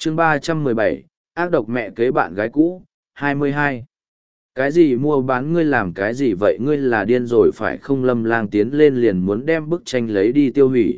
chương 317, ác độc mẹ kế bạn gái cũ, 22. Cái gì mua bán ngươi làm cái gì vậy, ngươi là điên rồi phải không? Lâm Lang tiến lên liền muốn đem bức tranh lấy đi tiêu hủy.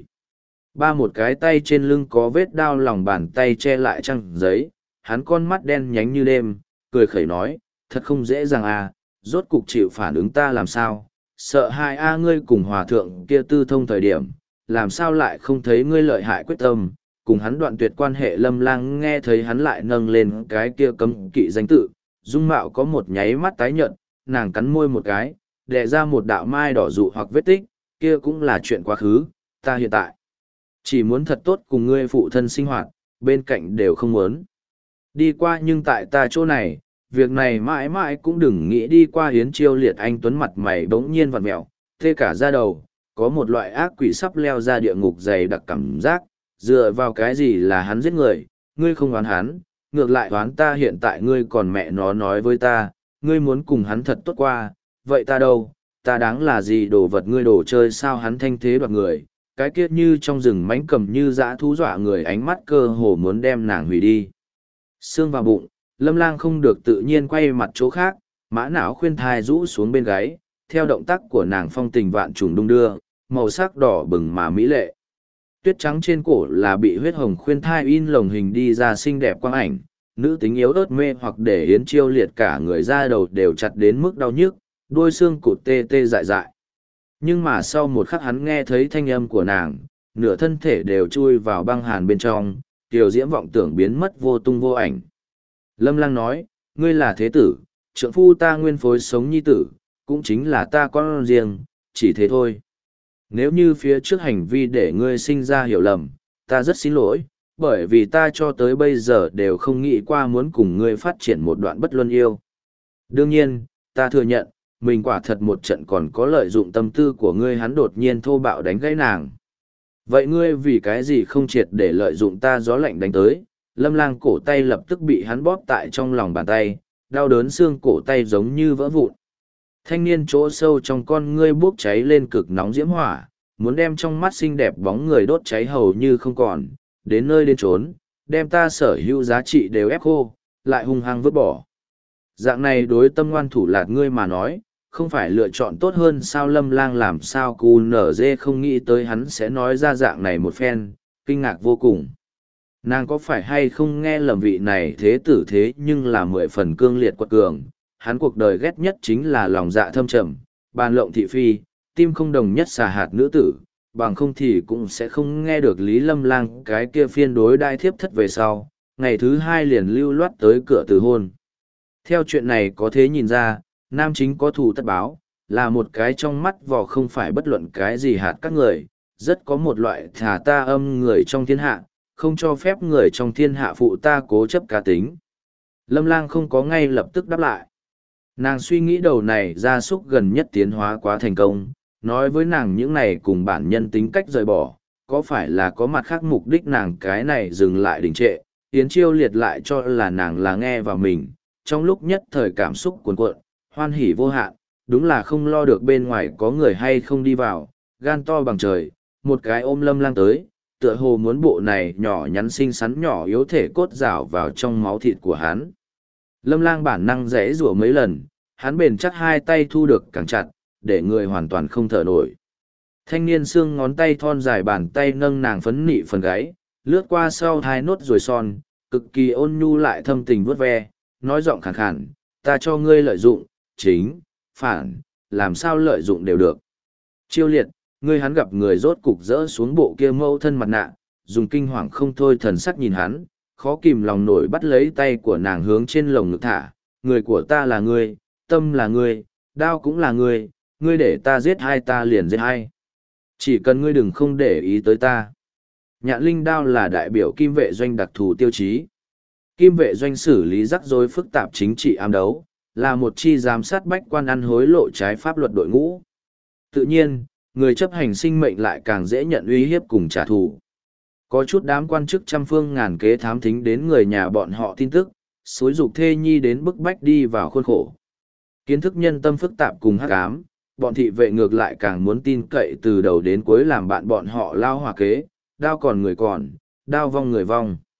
Một cái tay trên lưng có vết đao, lòng bàn tay che lại trang giấy, hắn con mắt đen nhánh như đêm, cười khẩy nói, thật không dễ dàng à, rốt cục chịu phản ứng ta làm sao, sợ hai a ngươi cùng hòa thượng kia tư thông thời điểm, làm sao lại không thấy ngươi lợi hại quyết tâm, cùng hắn đoạn tuyệt quan hệ. Lâm Lang nghe thấy hắn lại nâng lên cái kia cấm kỵ danh tự, dung mạo có một nháy mắt tái nhợt, nàng cắn môi một cái, đè ra một đạo mai đỏ dụ hoặc vết tích, kia cũng là chuyện quá khứ, ta hiện tại chỉ muốn thật tốt cùng ngươi phụ thân sinh hoạt, bên cạnh đều không muốn đi qua, nhưng tại ta chỗ này, việc này mãi mãi cũng đừng nghĩ đi qua. Hiến Chiêu Liệt anh tuấn mặt mày bỗng nhiên vặn mẹo, tê cả da đầu, có một loại ác quỷ sắp leo ra địa ngục dày đặc cảm giác. Dựa vào cái gì là hắn giết người, ngươi không oán hắn, ngược lại oán ta. Hiện tại ngươi còn mẹ nó nói với ta, ngươi muốn cùng hắn thật tốt qua, vậy ta đâu, ta đáng là gì? Đồ vật ngươi đồ chơi sao? Hắn thanh thế đoạt người, cái kiết như trong rừng mãnh cầm như dã thú dọa người, ánh mắt cơ hồ muốn đem nàng hủy đi. Xương vào bụng, Lâm Lang không được tự nhiên quay mặt chỗ khác, mã não khuyên thai rũ xuống bên gáy, theo động tác của nàng phong tình vạn trùng đung đưa, màu sắc đỏ bừng mà mỹ lệ. Tuyết trắng trên cổ là bị huyết hồng khuyên thai in lồng hình đi ra xinh đẹp quang ảnh, nữ tính yếu ớt mê hoặc để Yến Chiêu Liệt cả người da đầu đều chặt đến mức đau nhức, đuôi xương cụt tê tê dại dại. Nhưng mà sau một khắc hắn nghe thấy thanh âm của nàng, nửa thân thể đều chui vào băng hàn bên trong, tiểu diễm vọng tưởng biến mất vô tung vô ảnh. Lâm Lang nói, ngươi là thế tử, trượng phu ta nguyên phối sống nhi tử, cũng chính là ta con riêng, chỉ thế thôi. Nếu như phía trước hành vi để ngươi sinh ra hiểu lầm, ta rất xin lỗi, bởi vì ta cho tới bây giờ đều không nghĩ qua muốn cùng ngươi phát triển một đoạn bất luân yêu. Đương nhiên, ta thừa nhận, mình quả thật một trận còn có lợi dụng tâm tư của ngươi. Hắn đột nhiên thô bạo đánh gãy nàng. Vậy ngươi vì cái gì không triệt để lợi dụng ta? Gió lạnh đánh tới, Lâm Lang cổ tay lập tức bị hắn bóp tại trong lòng bàn tay, đau đớn xương cổ tay giống như vỡ vụn. Thanh niên chỗ sâu trong con ngươi bốc cháy lên cực nóng diễm hỏa, muốn đem trong mắt xinh đẹp bóng người đốt cháy hầu như không còn, đến nơi đến chốn, đem ta sở hữu giá trị đều ép khô, lại hung hăng vứt bỏ. Dạng này đối tâm ngoan thủ lạt ngươi mà nói, không phải lựa chọn tốt hơn sao? Lâm Lang làm sao cù nở dê không nghĩ tới hắn sẽ nói ra dạng này một phen, kinh ngạc vô cùng. Nàng có phải hay không nghe lầm, vị này thế tử thế nhưng là 10 phần cương liệt quật cường, hắn cuộc đời ghét nhất chính là lòng dạ thâm trầm, bàn lộng thị phi, tim không đồng nhất xà hạt nữ tử, bằng không thì cũng sẽ không nghe được Lý Lâm Lang cái kia phiên đối đai thiếp thất về sau, ngày thứ 2 liền lưu loát tới cửa từ hôn. Theo chuyện này có thể nhìn ra, nam chính có thù tất báo, là một cái trong mắt vò không phải bất luận cái gì hạt các người, rất có một loại thả ta âm người trong thiên hạ, không cho phép người trong thiên hạ phụ ta cố chấp cá tính. Lâm Lang không có ngay lập tức đáp lại. Nàng suy nghĩ đầu này gia súc gần nhất tiến hóa quá thành công, nói với nàng những này cùng bản nhân tính cách rời bỏ, có phải là có mặt khác mục đích? Nàng cái này dừng lại đình trệ, Yến Chiêu Liệt lại cho là nàng là nghe vào mình, trong lúc nhất thời cảm xúc cuồn cuộn, hoan hỉ vô hạn, đúng là không lo được bên ngoài có người hay không đi vào, gan to bằng trời, một cái ôm Lâm Lang tới, tựa hồ muốn bộ này nhỏ nhắn xinh xắn nhỏ yếu thể cốt rảo vào trong máu thịt của hắn. Lâm Lang bản năng rẽ rủa mấy lần, hắn bền chắc hai tay thu được càng chặt, để người hoàn toàn không thở nổi. Thanh niên xương ngón tay thon dài bàn tay nâng nàng phấn nị phần gáy, lướt qua sau hai nốt ruồi son, cực kỳ ôn nhu lại thâm tình vuốt ve, nói giọng khàn khàn, ta cho ngươi lợi dụng, chính, phản, làm sao lợi dụng đều được. Chiêu Liệt, ngươi. Hắn gặp người rốt cục rỡ xuống bộ kia mâu thân mặt nạ, dùng kinh hoàng không thôi thần sắc nhìn hắn, khó kìm lòng nổi bắt lấy tay của nàng hướng trên lồng ngực thả, người của ta là ngươi, tâm là ngươi, đao cũng là ngươi, ngươi để ta giết hai ta liền giết hai. Chỉ cần ngươi đừng không để ý tới ta. Nhạn linh đao là đại biểu kim vệ doanh đặc thù tiêu chí. Kim vệ doanh xử lý rắc rối phức tạp chính trị ám đấu, là một chi giám sát bách quan ăn hối lộ trái pháp luật đội ngũ. Tự nhiên, người chấp hành sinh mệnh lại càng dễ nhận uy hiếp cùng trả thù. Có chút đám quan chức trăm phương ngàn kế thám thính đến người nhà bọn họ tin tức, xúi giục thê nhi đến bức bách đi vào khuôn khổ. Kiến thức nhân tâm phức tạp cùng hắc ám, bọn thị vệ ngược lại càng muốn tin cậy từ đầu đến cuối làm bạn bọn họ lao hòa kế, đao còn người còn, đao vong người vong.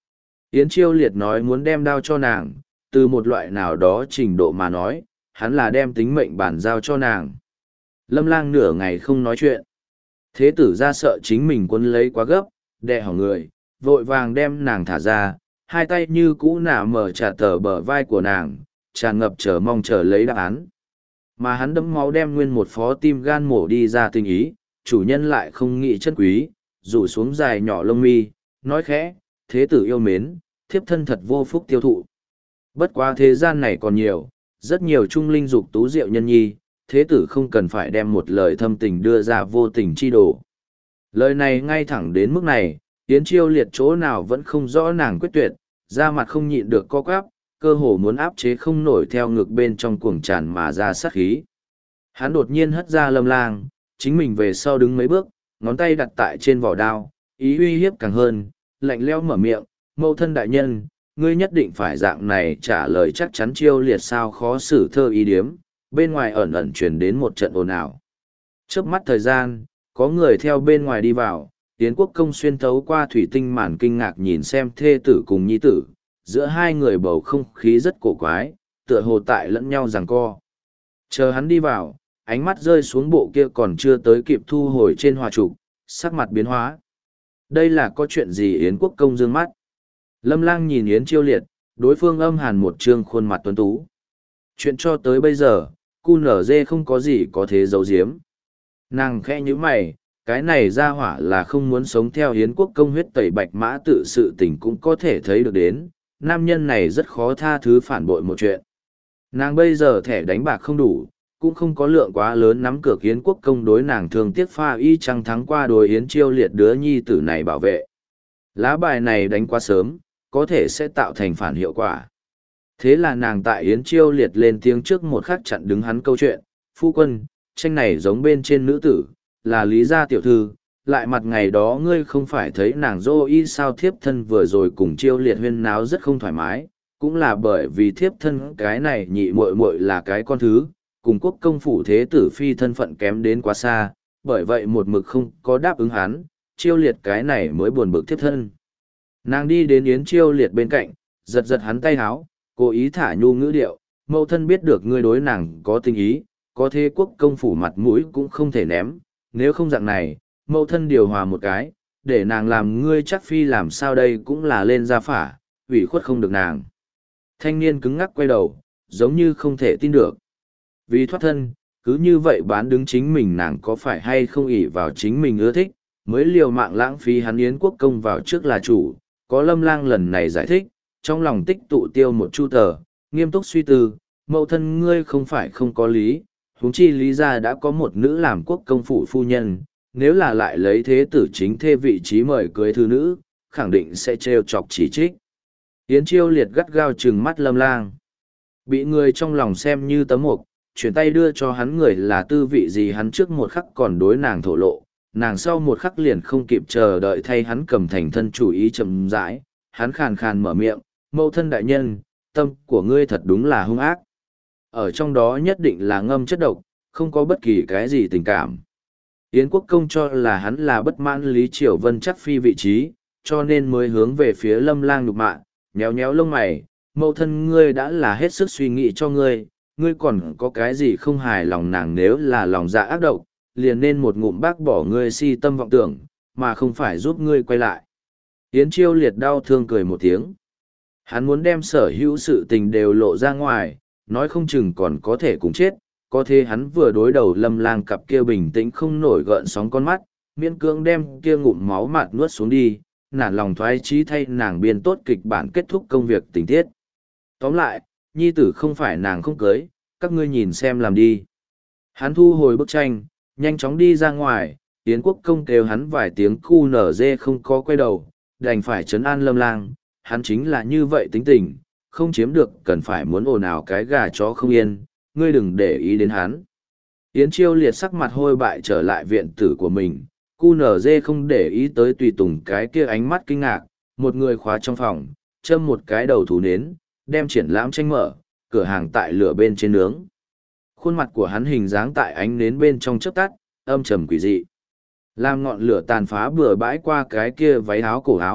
Yến Chiêu Liệt nói muốn đem đao cho nàng, từ một loại nào đó trình độ mà nói, hắn là đem tính mệnh bản giao cho nàng. Lâm Lang nửa ngày không nói chuyện. Thế tử ra sợ chính mình quân lấy quá gấp, đè hỏng người, vội vàng đem nàng thả ra, hai tay như cũ nả mở trả tờ bờ vai của nàng, tràn ngập chờ mong chờ lấy đáp án. Mà hắn đẫm máu đem nguyên một phó tim gan mổ đi ra tình ý, chủ nhân lại không nghĩ chân quý, rủ xuống dài nhỏ lông mi, nói khẽ, thế tử yêu mến, thiếp thân thật vô phúc tiêu thụ. Bất quá thế gian này còn nhiều, rất nhiều trung linh dục tú diệu nhân nhi, thế tử không cần phải đem một lời thâm tình đưa ra vô tình chi đổ. Lời này ngay thẳng đến mức này, Yến Chiêu Liệt chỗ nào vẫn không rõ nàng quyết tuyệt, da mặt không nhịn được co quắp, cơ hồ muốn áp chế không nổi theo ngực bên trong cuồng tràn mà ra sát khí. Hắn đột nhiên hất ra Lâm Lang, chính mình về sau đứng mấy bước, ngón tay đặt tại trên vỏ đao, ý uy hiếp càng hơn, lạnh lẽo mở miệng, mẫu thân đại nhân, ngươi nhất định phải dạng này trả lời chắc chắn. Chiêu Liệt sao khó xử thơ ý điếm, bên ngoài ẩn ẩn truyền đến một trận ồn ào. Chớp mắt thời gian, có người theo bên ngoài đi vào, Yến Quốc Công xuyên thấu qua thủy tinh màn kinh ngạc nhìn xem thê tử cùng nhi tử, giữa hai người bầu không khí rất cổ quái, tựa hồ tại lẫn nhau giằng co. Chờ hắn đi vào, ánh mắt rơi xuống bộ kia còn chưa tới kịp thu hồi trên hòa trục, sắc mặt biến hóa. Đây là có chuyện gì? Yến Quốc Công dương mắt. Lâm Lang nhìn Yến Chiêu Liệt, đối phương âm hàn một trương khuôn mặt tuấn tú. Chuyện cho tới bây giờ, cu nở dê không có gì có thể giấu giếm. Nàng khẽ nhíu mày, cái này ra hỏa là không muốn sống theo Yến Quốc Công huyết tẩy bạch mã tự sự tình cũng có thể thấy được đến, nam nhân này rất khó tha thứ phản bội một chuyện. Nàng bây giờ thẻ đánh bạc không đủ, cũng không có lượng quá lớn nắm cược Yến Quốc Công đối nàng thường tiếc pha y chăng thắng qua đối Yến Chiêu Liệt đứa nhi tử này bảo vệ. Lá bài này đánh quá sớm, có thể sẽ tạo thành phản hiệu quả. Thế là nàng tại Yến Chiêu Liệt lên tiếng trước một khắc chặn đứng hắn câu chuyện, phu quân, tranh này giống bên trên nữ tử, là Lý gia tiểu thư, lại mặt ngày đó ngươi không phải thấy nàng dô y sao? Thiếp thân vừa rồi cùng Chiêu Liệt huyên náo rất không thoải mái, cũng là bởi vì thiếp thân cái này nhị muội muội là cái con thứ, cùng Quốc Công phủ thế tử phi thân phận kém đến quá xa, bởi vậy một mực không có đáp ứng hắn, Chiêu Liệt cái này mới buồn bực thiếp thân. Nàng đi đến Yến Chiêu Liệt bên cạnh, giật giật hắn tay háo, cố ý thả nhu ngữ điệu, mẫu thân biết được ngươi đối nàng có tình ý, có thế Quốc Công phủ mặt mũi cũng không thể ném, nếu không dạng này, mẫu thân điều hòa một cái, để nàng làm ngươi chắc phi làm sao đây cũng là lên gia phả, ủy khuất không được nàng. Thanh niên cứng ngắc quay đầu, giống như không thể tin được. Vì thoát thân, cứ như vậy bán đứng chính mình, nàng có phải hay không ỷ vào chính mình ưa thích, mới liều mạng lãng phí hắn Yến Quốc Công vào trước là chủ. Có Lâm Lang lần này giải thích, trong lòng tích tụ tiêu một chu tờ, nghiêm túc suy tư, mẫu thân ngươi không phải không có lý, huống chi Lý gia đã có một nữ làm Quốc Công phủ phu nhân, nếu là lại lấy thế tử chính thê vị trí mời cưới thư nữ, khẳng định sẽ trêu chọc chỉ trích. Yến Chiêu Liệt gắt gao trừng mắt Lâm Lang, bị người trong lòng xem như tấm mục, chuyển tay đưa cho hắn người là tư vị gì hắn trước một khắc còn đối nàng thổ lộ, nàng sau một khắc liền không kịp chờ đợi thay hắn cầm thành thân chủ ý chậm rãi, hắn khàn khàn mở miệng, mẫu thân đại nhân, tâm của ngươi thật đúng là hung ác. Ở trong đó nhất định là ngâm chất độc, không có bất kỳ cái gì tình cảm. Yến Quốc Công cho là hắn là bất mãn Lý Triều Vân chắc phi vị trí, cho nên mới hướng về phía Lâm Lang nhục mạ, nhéo nhéo lông mày, mẫu thân ngươi đã là hết sức suy nghĩ cho ngươi, ngươi còn có cái gì không hài lòng nàng, nếu là lòng dạ ác độc, liền nên một ngụm bác bỏ ngươi si tâm vọng tưởng, mà không phải giúp ngươi quay lại. Yến Chiêu Liệt đau thương cười một tiếng. Hắn muốn đem sở hữu sự tình đều lộ ra ngoài, nói không chừng còn có thể cùng chết, có thế hắn vừa đối đầu Lâm Lang cặp kia bình tĩnh không nổi gợn sóng con mắt, miễn cưỡng đem kia ngụm máu mạt nuốt xuống đi, nản lòng thoái chí thay nàng biên tốt kịch bản kết thúc công việc tình tiết. Tóm lại, nhi tử không phải nàng không cưới, các ngươi nhìn xem làm đi. Hắn thu hồi bức tranh, nhanh chóng đi ra ngoài, Yến Quốc Công kêu hắn vài tiếng cu nở dê không có quay đầu, đành phải trấn an Lâm Lang, hắn chính là như vậy tính tình, không chiếm được cần phải muốn ồn ào cái gà chó không yên, ngươi đừng để ý đến hắn. Yến Chiêu Liệt sắc mặt hôi bại trở lại viện tử của mình, cu nở dê không để ý tới tùy tùng cái kia ánh mắt kinh ngạc, một người khóa trong phòng, châm một cái đầu thú nến, đem triển lãm tranh mở, cửa hàng tại lửa bên trên nướng. Khuôn mặt của hắn hình dáng tại ánh nến bên trong chớp tắt, âm trầm quỷ dị. Làm ngọn lửa tàn phá bừa bãi qua cái kia váy áo cổ áo,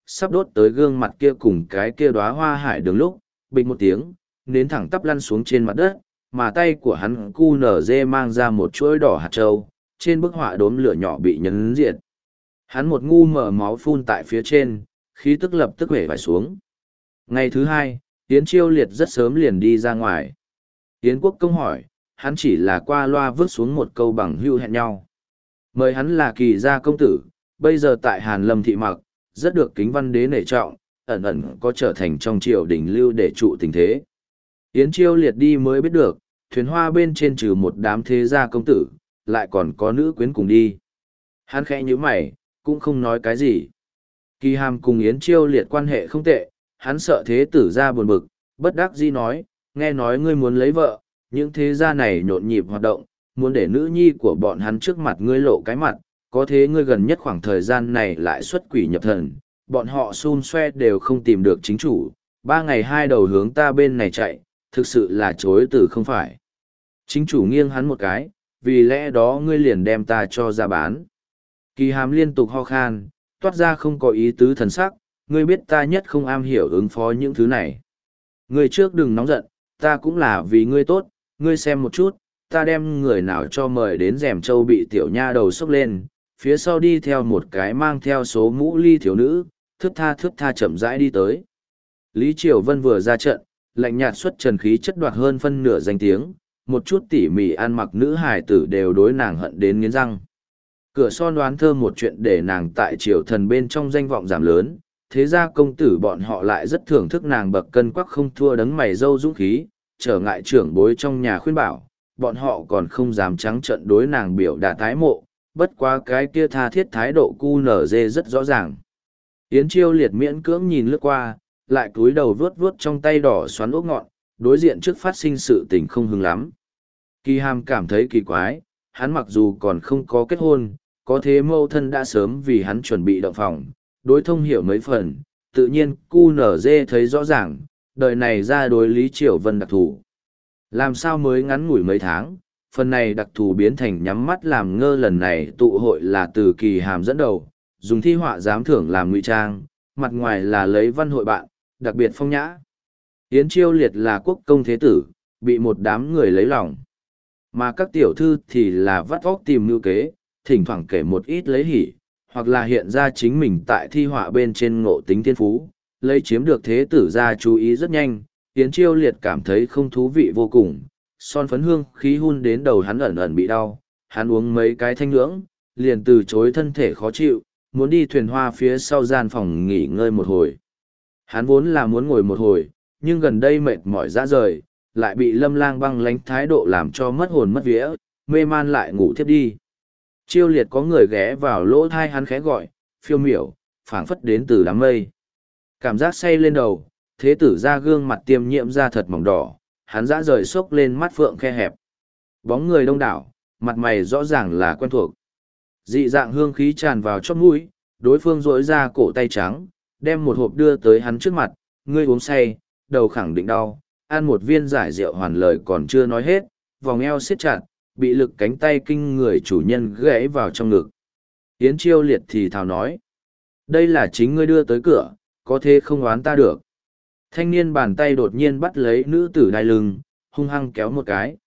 sắp đốt tới gương mặt kia cùng cái kia đóa hoa hải đường lúc, bình một tiếng, nến thẳng tắp lăn xuống trên mặt đất, mà tay của hắn cu nở dê mang ra một chuỗi đỏ hạt trâu, trên bức họa đốm lửa nhỏ bị nhấn diệt. Hắn một ngu mở máu phun tại phía trên, khí tức lập tức hể vải xuống. Ngày thứ hai, Yến Chiêu Liệt rất sớm liền đi ra ngoài. Yến Quốc Công hỏi, hắn chỉ là qua loa vứt xuống một câu bằng hữu hẹn nhau. Mời hắn là Kỳ gia công tử, bây giờ tại Hàn Lâm thị mặc, rất được kính văn đế nể trọng, ẩn ẩn có trở thành trong triều đình lưu để trụ tình thế. Yến Chiêu Liệt đi mới biết được, thuyền hoa bên trên trừ một đám thế gia công tử, lại còn có nữ quyến cùng đi. Hắn khẽ nhíu mày, cũng không nói cái gì. Kỳ Hàm cùng Yến Chiêu Liệt quan hệ không tệ, hắn sợ thế tử gia buồn bực, bất đắc dĩ nói, nghe nói ngươi muốn lấy vợ, những thế gia này nhộn nhịp hoạt động, muốn để nữ nhi của bọn hắn trước mặt ngươi lộ cái mặt, có thế ngươi gần nhất khoảng thời gian này lại xuất quỷ nhập thần, bọn họ xun xoe đều không tìm được chính chủ, 3 ngày 2 đầu hướng ta bên này chạy, thực sự là chối từ không phải. Chính chủ nghiêng hắn một cái, vì lẽ đó ngươi liền đem ta cho ra bán. Kỳ Hàm liên tục ho khan, toát ra không có ý tứ thần sắc, ngươi biết ta nhất không am hiểu ứng phó những thứ này. Ngươi trước đừng nóng giận, ta cũng là vì ngươi tốt, ngươi xem một chút, ta đem người nào cho mời đến rèm châu bị tiểu nha đầu sốc lên, phía sau đi theo một cái mang theo số mũ ly thiếu nữ, thước tha chậm rãi đi tới. Lý Triều Vân vừa ra trận, lạnh nhạt xuất trần khí chất đoạt hơn phân nửa danh tiếng, một chút tỉ mỉ ăn mặc nữ hài tử đều đối nàng hận đến nghiến răng. Cửa son đoán thơ một chuyện để nàng tại triều thần bên trong danh vọng giảm lớn, thế ra công tử bọn họ lại rất thưởng thức nàng bậc cân quắc không thua đấng mày râu dũng khí, trở ngại trưởng bối trong nhà khuyên bảo, bọn họ còn không dám trắng trận đối nàng biểu đạt tái mộ, bất quá cái kia tha thiết thái độ cu nở dê rất rõ ràng. Yến Chiêu Liệt miễn cưỡng nhìn lướt qua, lại cúi đầu vuốt vuốt trong tay đỏ xoắn ốc ngọn, đối diện trước phát sinh sự tình không hứng lắm. Kỳ Hàm cảm thấy kỳ quái, hắn mặc dù còn không có kết hôn, có thế mâu thân đã sớm vì hắn chuẩn bị động phòng, đối thông hiểu mấy phần, tự nhiên cu nở dê thấy rõ ràng, đời này ra đối Lý Triều Vân đặc thù. Làm sao mới ngắn ngủi mấy tháng, phần này đặc thù biến thành nhắm mắt làm ngơ lần này tụ hội là từ Kỳ Hàm dẫn đầu, dùng thi họa giám thưởng làm ngụy trang, mặt ngoài là lấy văn hội bạn, đặc biệt phong nhã. Yến Chiêu Liệt là quốc công thế tử, bị một đám người lấy lòng. Mà các tiểu thư thì là vắt óc tìm mưu kế, thỉnh thoảng kể một ít lấy hỉ, hoặc là hiện ra chính mình tại thi họa bên trên ngộ tính thiên phú, lấy chiếm được thế tử ra chú ý rất nhanh. Yến Chiêu Liệt cảm thấy không thú vị vô cùng, son phấn hương khí hun đến đầu hắn ẩn ẩn bị đau, hắn uống mấy cái thanh nhưỡng, liền từ chối thân thể khó chịu, muốn đi thuyền hoa phía sau gian phòng nghỉ ngơi một hồi. Hắn vốn là muốn ngồi một hồi, nhưng gần đây mệt mỏi ra rời, lại bị Lâm Lang băng lánh thái độ làm cho mất hồn mất vía, mê man lại ngủ thiếp đi. Chiêu Liệt có người ghé vào lỗ thai hắn khẽ gọi, phiêu miểu, phảng phất đến từ đám mây. Cảm giác say lên đầu, thế tử ra gương mặt tiêm nhiễm ra thật mỏng đỏ, hắn dã rời xốc lên mắt phượng khe hẹp. Bóng người đông đảo, mặt mày rõ ràng là quen thuộc. Dị dạng hương khí tràn vào chóp mũi, đối phương rỗi ra cổ tay trắng, đem một hộp đưa tới hắn trước mặt, ngươi uống say, đầu khẳng định đau, ăn một viên giải rượu hoàn lời còn chưa nói hết, vòng eo siết chặt, bị lực cánh tay kinh người chủ nhân gãy vào trong ngực. Yến Chiêu Liệt thì thào nói, đây là chính ngươi đưa tới cửa, có thế không oán ta được. Thanh niên bàn tay đột nhiên bắt lấy nữ tử đai lưng, hung hăng kéo một cái,